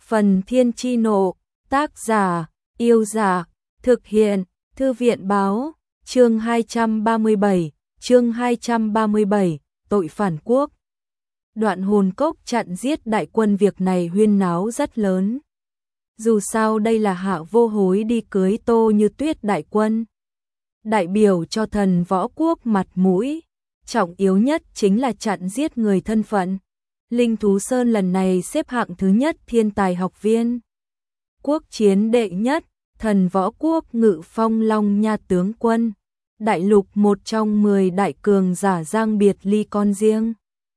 Phần Thiên Chi Nộ, tác giả, Yêu Giả, thực hiện, Thư viện Báo, chương 237, tội phản quốc. Đoạn Hồn Cốc chặn giết đại quân, việc này huyên náo rất lớn. Dù sao đây là Hạ Vô Hối đi cưới Tô Như Tuyết đại quân, đại biểu cho Thần Võ Quốc mặt mũi, trọng yếu nhất chính là chặn giết người thân phận. Linh Thú Sơn lần này xếp hạng thứ nhất thiên tài học viên. Quốc chiến đệ nhất, Thần Võ Quốc Ngự Phong Long Nha tướng quân. Đại lục một trong 10 đại cường giả Giang Biệt Ly con riêng.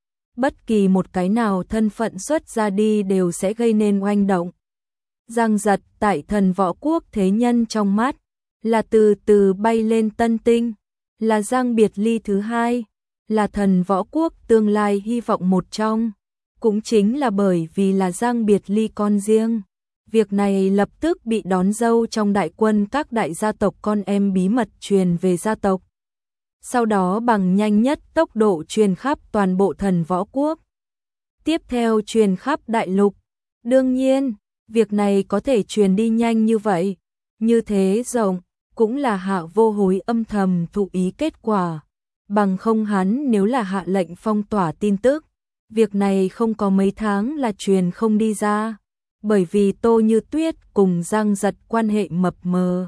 Bất kỳ một cái nào thân phận xuất ra đi đều sẽ gây nên oanh động. Giang Giật tại Thần Võ Quốc thế nhân trong mắt là từ từ bay lên tân tinh, là Giang Biệt Ly thứ hai, là Thần Võ Quốc tương lai hy vọng một trong. Cũng chính là bởi vì là Giang Biệt Ly con riêng, việc này lập tức bị đón dâu trong đại quân các đại gia tộc, con em bí mật truyền về gia tộc. Sau đó bằng nhanh nhất tốc độ truyền khắp toàn bộ Thần Võ Quốc. Tiếp theo truyền khắp đại lục. Đương nhiên, việc này có thể truyền đi nhanh như vậy, như thế rộng, cũng là Hạ Vô Hối âm thầm thụ ý kết quả. Bằng không hắn nếu là hạ lệnh phong tỏa tin tức, việc này không có mấy tháng là truyền không đi ra, bởi vì Tô Như Tuyết cùng Giang Giật quan hệ mập mờ.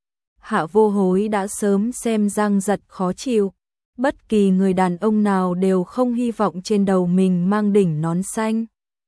Hạ Vô Hối đã sớm xem Giang Giật khó chịu, bất kỳ người đàn ông nào đều không hy vọng trên đầu mình mang đỉnh nón xanh.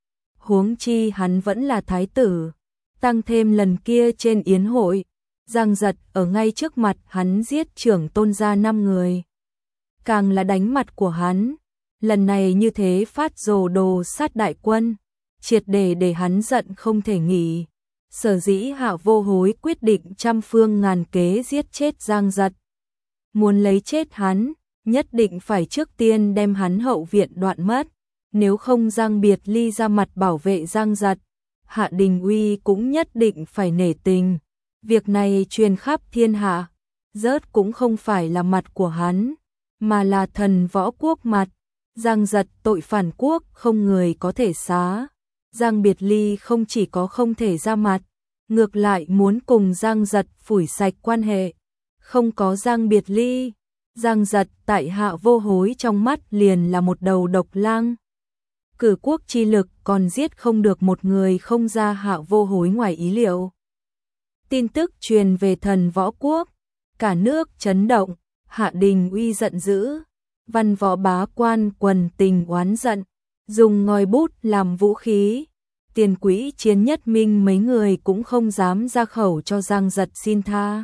Huống chi hắn vẫn là thái tử, tăng thêm lần kia trên yến hội, Giang Giật ở ngay trước mặt hắn giết trưởng tôn gia 5 người. Càng là đánh mặt của hắn, lần này như thế phát rồ đồ sát đại quân, triệt để hắn giận không thể nghỉ. Sở dĩ Hạ Vô Hối quyết định trăm phương ngàn kế giết chết Giang Giật. Muốn lấy chết hắn, nhất định phải trước tiên đem hắn hậu viện đoạn mất, nếu không Giang Biệt Ly ra mặt bảo vệ Giang Giật, Hạ Đình Uy cũng nhất định phải nể tình. Việc này truyền khắp thiên hạ, rớt cũng không phải là mặt của hắn, mà là Thần Võ Quốc mặt. Giang Giật tội phản quốc không người có thể xá. Giang Biệt Ly không chỉ có không thể ra mặt, ngược lại muốn cùng Giang Giật phủi sạch quan hệ. Không có Giang Biệt Ly, Giang Giật tại Hạ Vô Hối trong mắt liền là một đầu độc lang. Cử quốc chi lực còn giết không được một người, không ra Hạ Vô Hối ngoài ý liệu. Tin tức truyền về Thần Võ Quốc, cả nước chấn động, Hạ Đình Uy giận dữ, văn võ bá quan quần tình oán giận, dùng ngòi bút làm vũ khí. Tiền Quỹ Chiến Nhất Minh mấy người cũng không dám ra khẩu cho Giang Giật xin tha.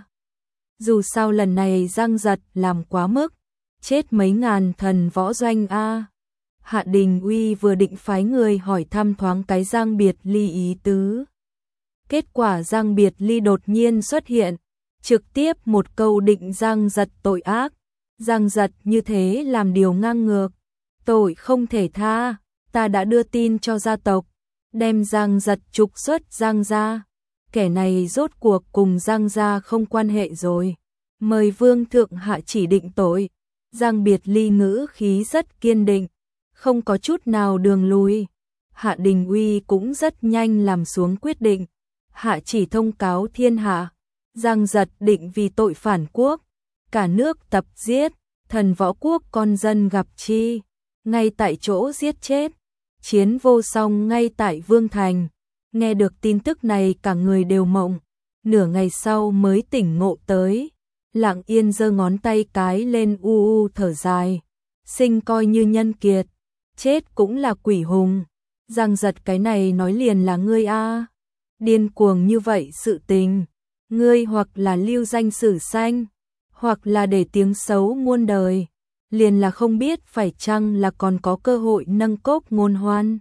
Dù sao lần này Giang Giật làm quá mức, chết mấy ngàn thần võ doanh a. Hạ Đình Uy vừa định phái người hỏi thăm thoáng cái Giang Biệt Ly ý tứ. Kết quả Giang Biệt Ly đột nhiên xuất hiện, trực tiếp một câu định Giang Giật tội ác. Giang Giật như thế làm điều ngang ngược, tội không thể tha, ta đã đưa tin cho gia tộc, đem Giang Giật trục xuất Giang gia. Kẻ này rốt cuộc cùng Giang gia không quan hệ rồi, mời vương thượng hạ chỉ định tội. Giang Biệt Ly ngữ khí rất kiên định, không có chút nào đường lui. Hạ Đình Uy cũng rất nhanh làm xuống quyết định, hạ chỉ thông cáo thiên hạ, Giang Giật định vì tội phản quốc, cả nước tập giết, Thần Võ Quốc con dân gặp chi, ngay tại chỗ giết chết. Chiến vô song ngay tại Vương Thành. Nghe được tin tức này cả người đều mộng, nửa ngày sau mới tỉnh ngộ tới. Lặng yên giơ ngón tay cái lên u thở dài. Sinh coi như nhân kiệt, chết cũng là quỷ hùng. Giang Giật cái này nói liền là ngươi a. Điên cuồng như vậy sự tình, ngươi hoặc là lưu danh sử xanh, hoặc là để tiếng xấu muôn đời, liền là không biết phải chăng là còn có cơ hội nâng cốc ngôn hoan.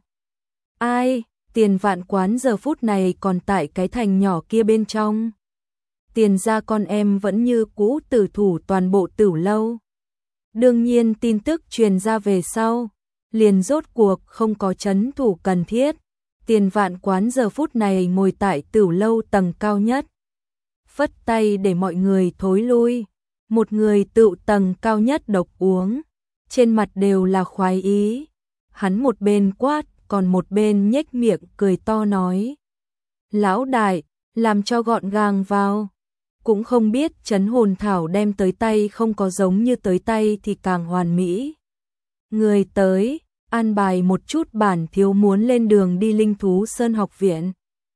Ai, Tiền Vạn Quán giờ phút này còn tại cái thành nhỏ kia bên trong. Tiền gia con em vẫn như cũ tử thủ toàn bộ Tửu lâu. Đương nhiên tin tức truyền ra về sau, liền rốt cuộc không có trấn thủ cần thiết. Tiền Vạn Quán giờ phút này ngồi tại Tửu lâu tầng cao nhất, phất tay để mọi người thối lui. Một người tựu tầng cao nhất độc uống, trên mặt đều là khoái ý. Hắn một bên quát, còn một bên nhếch miệng cười to nói, Lão đại, làm cho gọn gàng vào. Cũng không biết trấn hồn thảo đem tới tay không có giống như tới tay thì càng hoàn mỹ. Người tới, an bài một chút bản thiếu muốn lên đường đi Linh Thú Sơn học viện.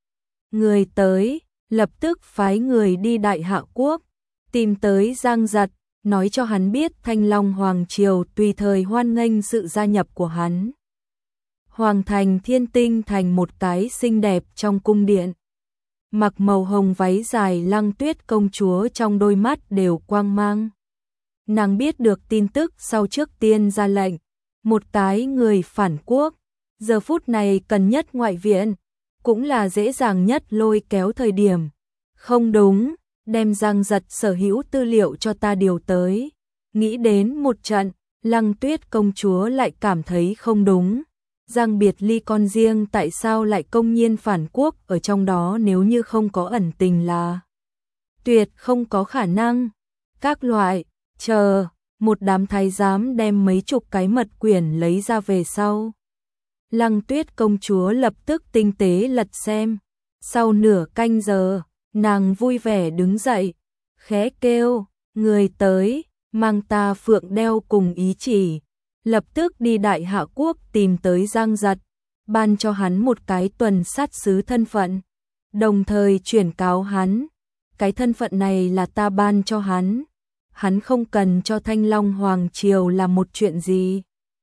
Người tới, lập tức phái người đi Đại Hạ Quốc, tìm tới Giang Giật, nói cho hắn biết Thanh Long Hoàng Triều tùy thời hoan nghênh sự gia nhập của hắn. Hoàng thành Thiên Tinh thành một cái xinh đẹp trong cung điện. Mặc màu hồng váy dài Lăng Tuyết công chúa trong đôi mắt đều quang mang. Nàng biết được tin tức sau trước tiên ra lệnh, một cái người phản quốc, giờ phút này cần nhất ngoại viện, cũng là dễ dàng nhất lôi kéo thời điểm. Không đúng, đem Giang Giật sở hữu tư liệu cho ta điều tới. Nghĩ đến một trận, Lăng Tuyết công chúa lại cảm thấy không đúng. Giang Biệt Ly con riêng tại sao lại công nhiên phản quốc ở trong đó, nếu như không có ẩn tình là tuyệt không có khả năng. Các loại, chờ, một đám thái giám đem mấy chục cái mật quyển lấy ra về sau. Lăng Tuyết công chúa lập tức tinh tế lật xem. Sau nửa canh giờ, nàng vui vẻ đứng dậy, khẽ kêu, người tới, mang ta phượng đeo cùng ý chỉ. Lập tức đi Đại Hạ Quốc tìm tới Giang Giật, ban cho hắn một cái tuần sát sứ thân phận, đồng thời chuyển cáo hắn, cái thân phận này là ta ban cho hắn không cần cho Thanh Long Hoàng Triều làm một chuyện gì.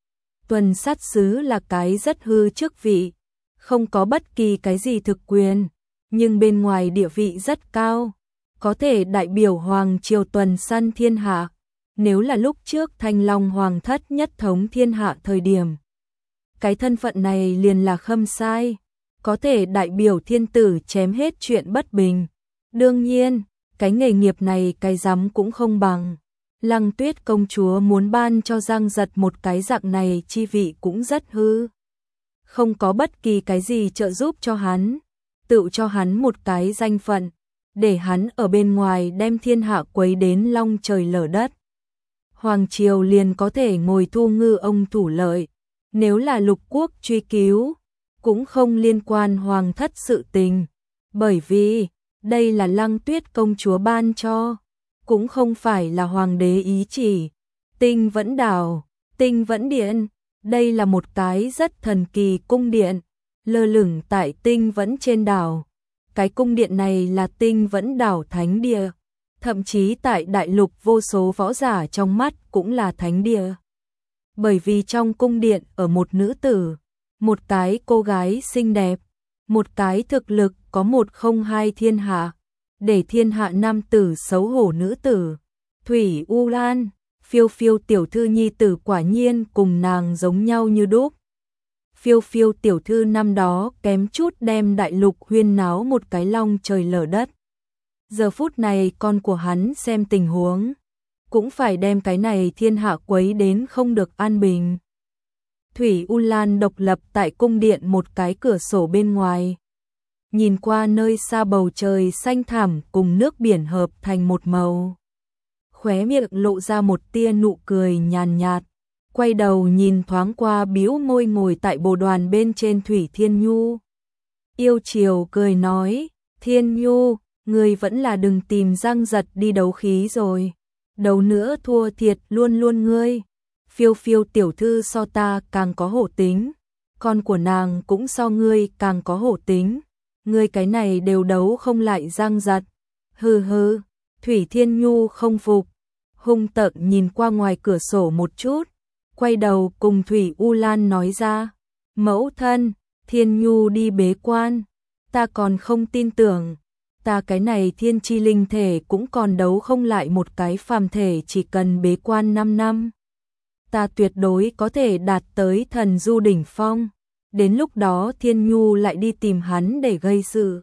Tuần sát sứ là cái rất hư chức vị, không có bất kỳ cái gì thực quyền, nhưng bên ngoài địa vị rất cao, có thể đại biểu Hoàng Triều tuần săn thiên hạ. Nếu là lúc trước Thanh Long Hoàng thất nhất thống thiên hạ thời điểm, cái thân phận này liền là khâm sai, có thể đại biểu thiên tử chém hết chuyện bất bình. Đương nhiên, cái nghề nghiệp này cái dám cũng không bằng. Lăng Tuyết công chúa muốn ban cho Giang Giật một cái dạng này chi vị cũng rất hư. Không có bất kỳ cái gì trợ giúp cho hắn, tự cho hắn một cái danh phận, để hắn ở bên ngoài đem thiên hạ quấy đến long trời lở đất. Hoàng triều liền có thể ngồi thu ngư ông thủ lợi, nếu là lục quốc truy cứu, cũng không liên quan hoàng thất sự tình, bởi vì đây là Lăng Tuyết công chúa ban cho, cũng không phải là hoàng đế ý chỉ. Tinh Vẫn Đảo, Tinh Vẫn Điện, đây là một cái rất thần kỳ cung điện, lơ lửng tại Tinh Vẫn trên đảo. Cái cung điện này là Tinh Vẫn Đảo thánh địa. Thậm chí tại đại lục vô số võ giả trong mắt cũng là thánh địa. Bởi vì trong cung điện ở một nữ tử, một cái cô gái xinh đẹp, một cái thực lực có 102 thiên hạ, để thiên hạ nam tử xấu hổ nữ tử. Thủy U Lan, Phiêu Phiêu tiểu thư nhi tử quả nhiên cùng nàng giống nhau như đúc. Phiêu Phiêu tiểu thư năm đó kém chút đem đại lục huyên náo một cái long trời lở đất. Giờ phút này con của hắn xem tình huống, cũng phải đem cái này thiên hạ quấy đến không được an bình. Thủy U Lan độc lập tại cung điện một cái cửa sổ bên ngoài. Nhìn qua nơi xa bầu trời xanh thẳm cùng nước biển hợp thành một màu. Khóe miệng lộ ra một tia nụ cười nhàn nhạt. Quay đầu nhìn thoáng qua bĩu môi ngồi tại bồ đoàn bên trên Thủy Thiên Nhu. Yêu chiều cười nói, Thiên Nhu, người vẫn là đừng tìm Giang Giật đi đấu khí rồi. Đấu nữa thua thiệt luôn luôn ngươi. Phiêu Phiêu tiểu thư so ta càng có hổ tính. Con của nàng cũng so ngươi càng có hổ tính. Ngươi cái này đều đấu không lại Giang Giật. Hừ hừ, Thủy Thiên Nhu không phục. Hung tợn nhìn qua ngoài cửa sổ một chút. Quay đầu cùng Thủy U Lan nói ra. Mẫu thân, Thiên Nhu đi bế quan. Ta còn không tin tưởng. Ta cái này thiên chi linh thể cũng còn đấu không lại một cái phàm thể chỉ cần bế quan 5 năm. Ta tuyệt đối có thể đạt tới thần du đỉnh phong. Đến lúc đó Thiên Nhu lại đi tìm hắn để gây sự.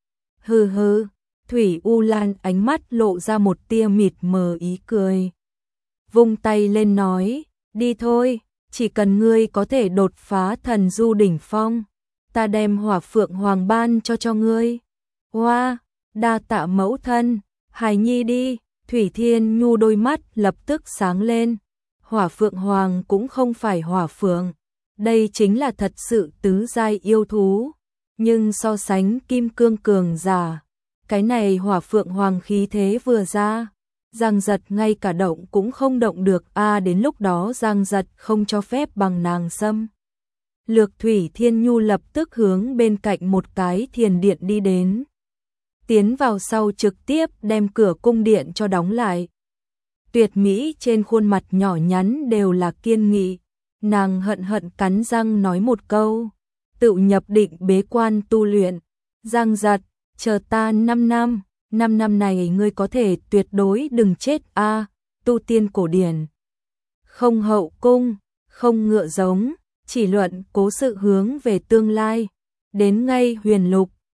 Hừ hừ, Thủy U Lan ánh mắt lộ ra một tia mịt mờ ý cười. Vung tay lên nói, đi thôi, chỉ cần ngươi có thể đột phá thần du đỉnh phong, ta đem Hỏa Phượng Hoàng ban cho ngươi. Hoa, đa tạ mẫu thân, hài nhi đi. Thủy Thiên Nhu đôi mắt lập tức sáng lên. Hỏa Phượng Hoàng cũng không phải hỏa phượng, đây chính là thật sự tứ giai yêu thú. Nhưng so sánh kim cương cường giả, cái này hỏa phượng hoàng khí thế vừa ra, Giang Giật ngay cả động cũng không động được đến lúc đó Giang Giật không cho phép bằng nàng xâm. Lược Thủy Thiên Nhu lập tức hướng bên cạnh một cái thiền điện đi đến. Tiến vào sau trực tiếp đem cửa cung điện cho đóng lại. Tuyệt mỹ trên khuôn mặt nhỏ nhắn đều là kiên nghị, nàng hận hận cắn răng nói một câu, tự nhập định bế quan tu luyện. Giang Giật, chờ ta 5 năm, 5 năm này ngươi có thể tuyệt đối đừng chết tu tiên cổ điển. Không hậu cung, không ngựa giống, chỉ luận cố sự hướng về tương lai. Đến ngay huyền lục,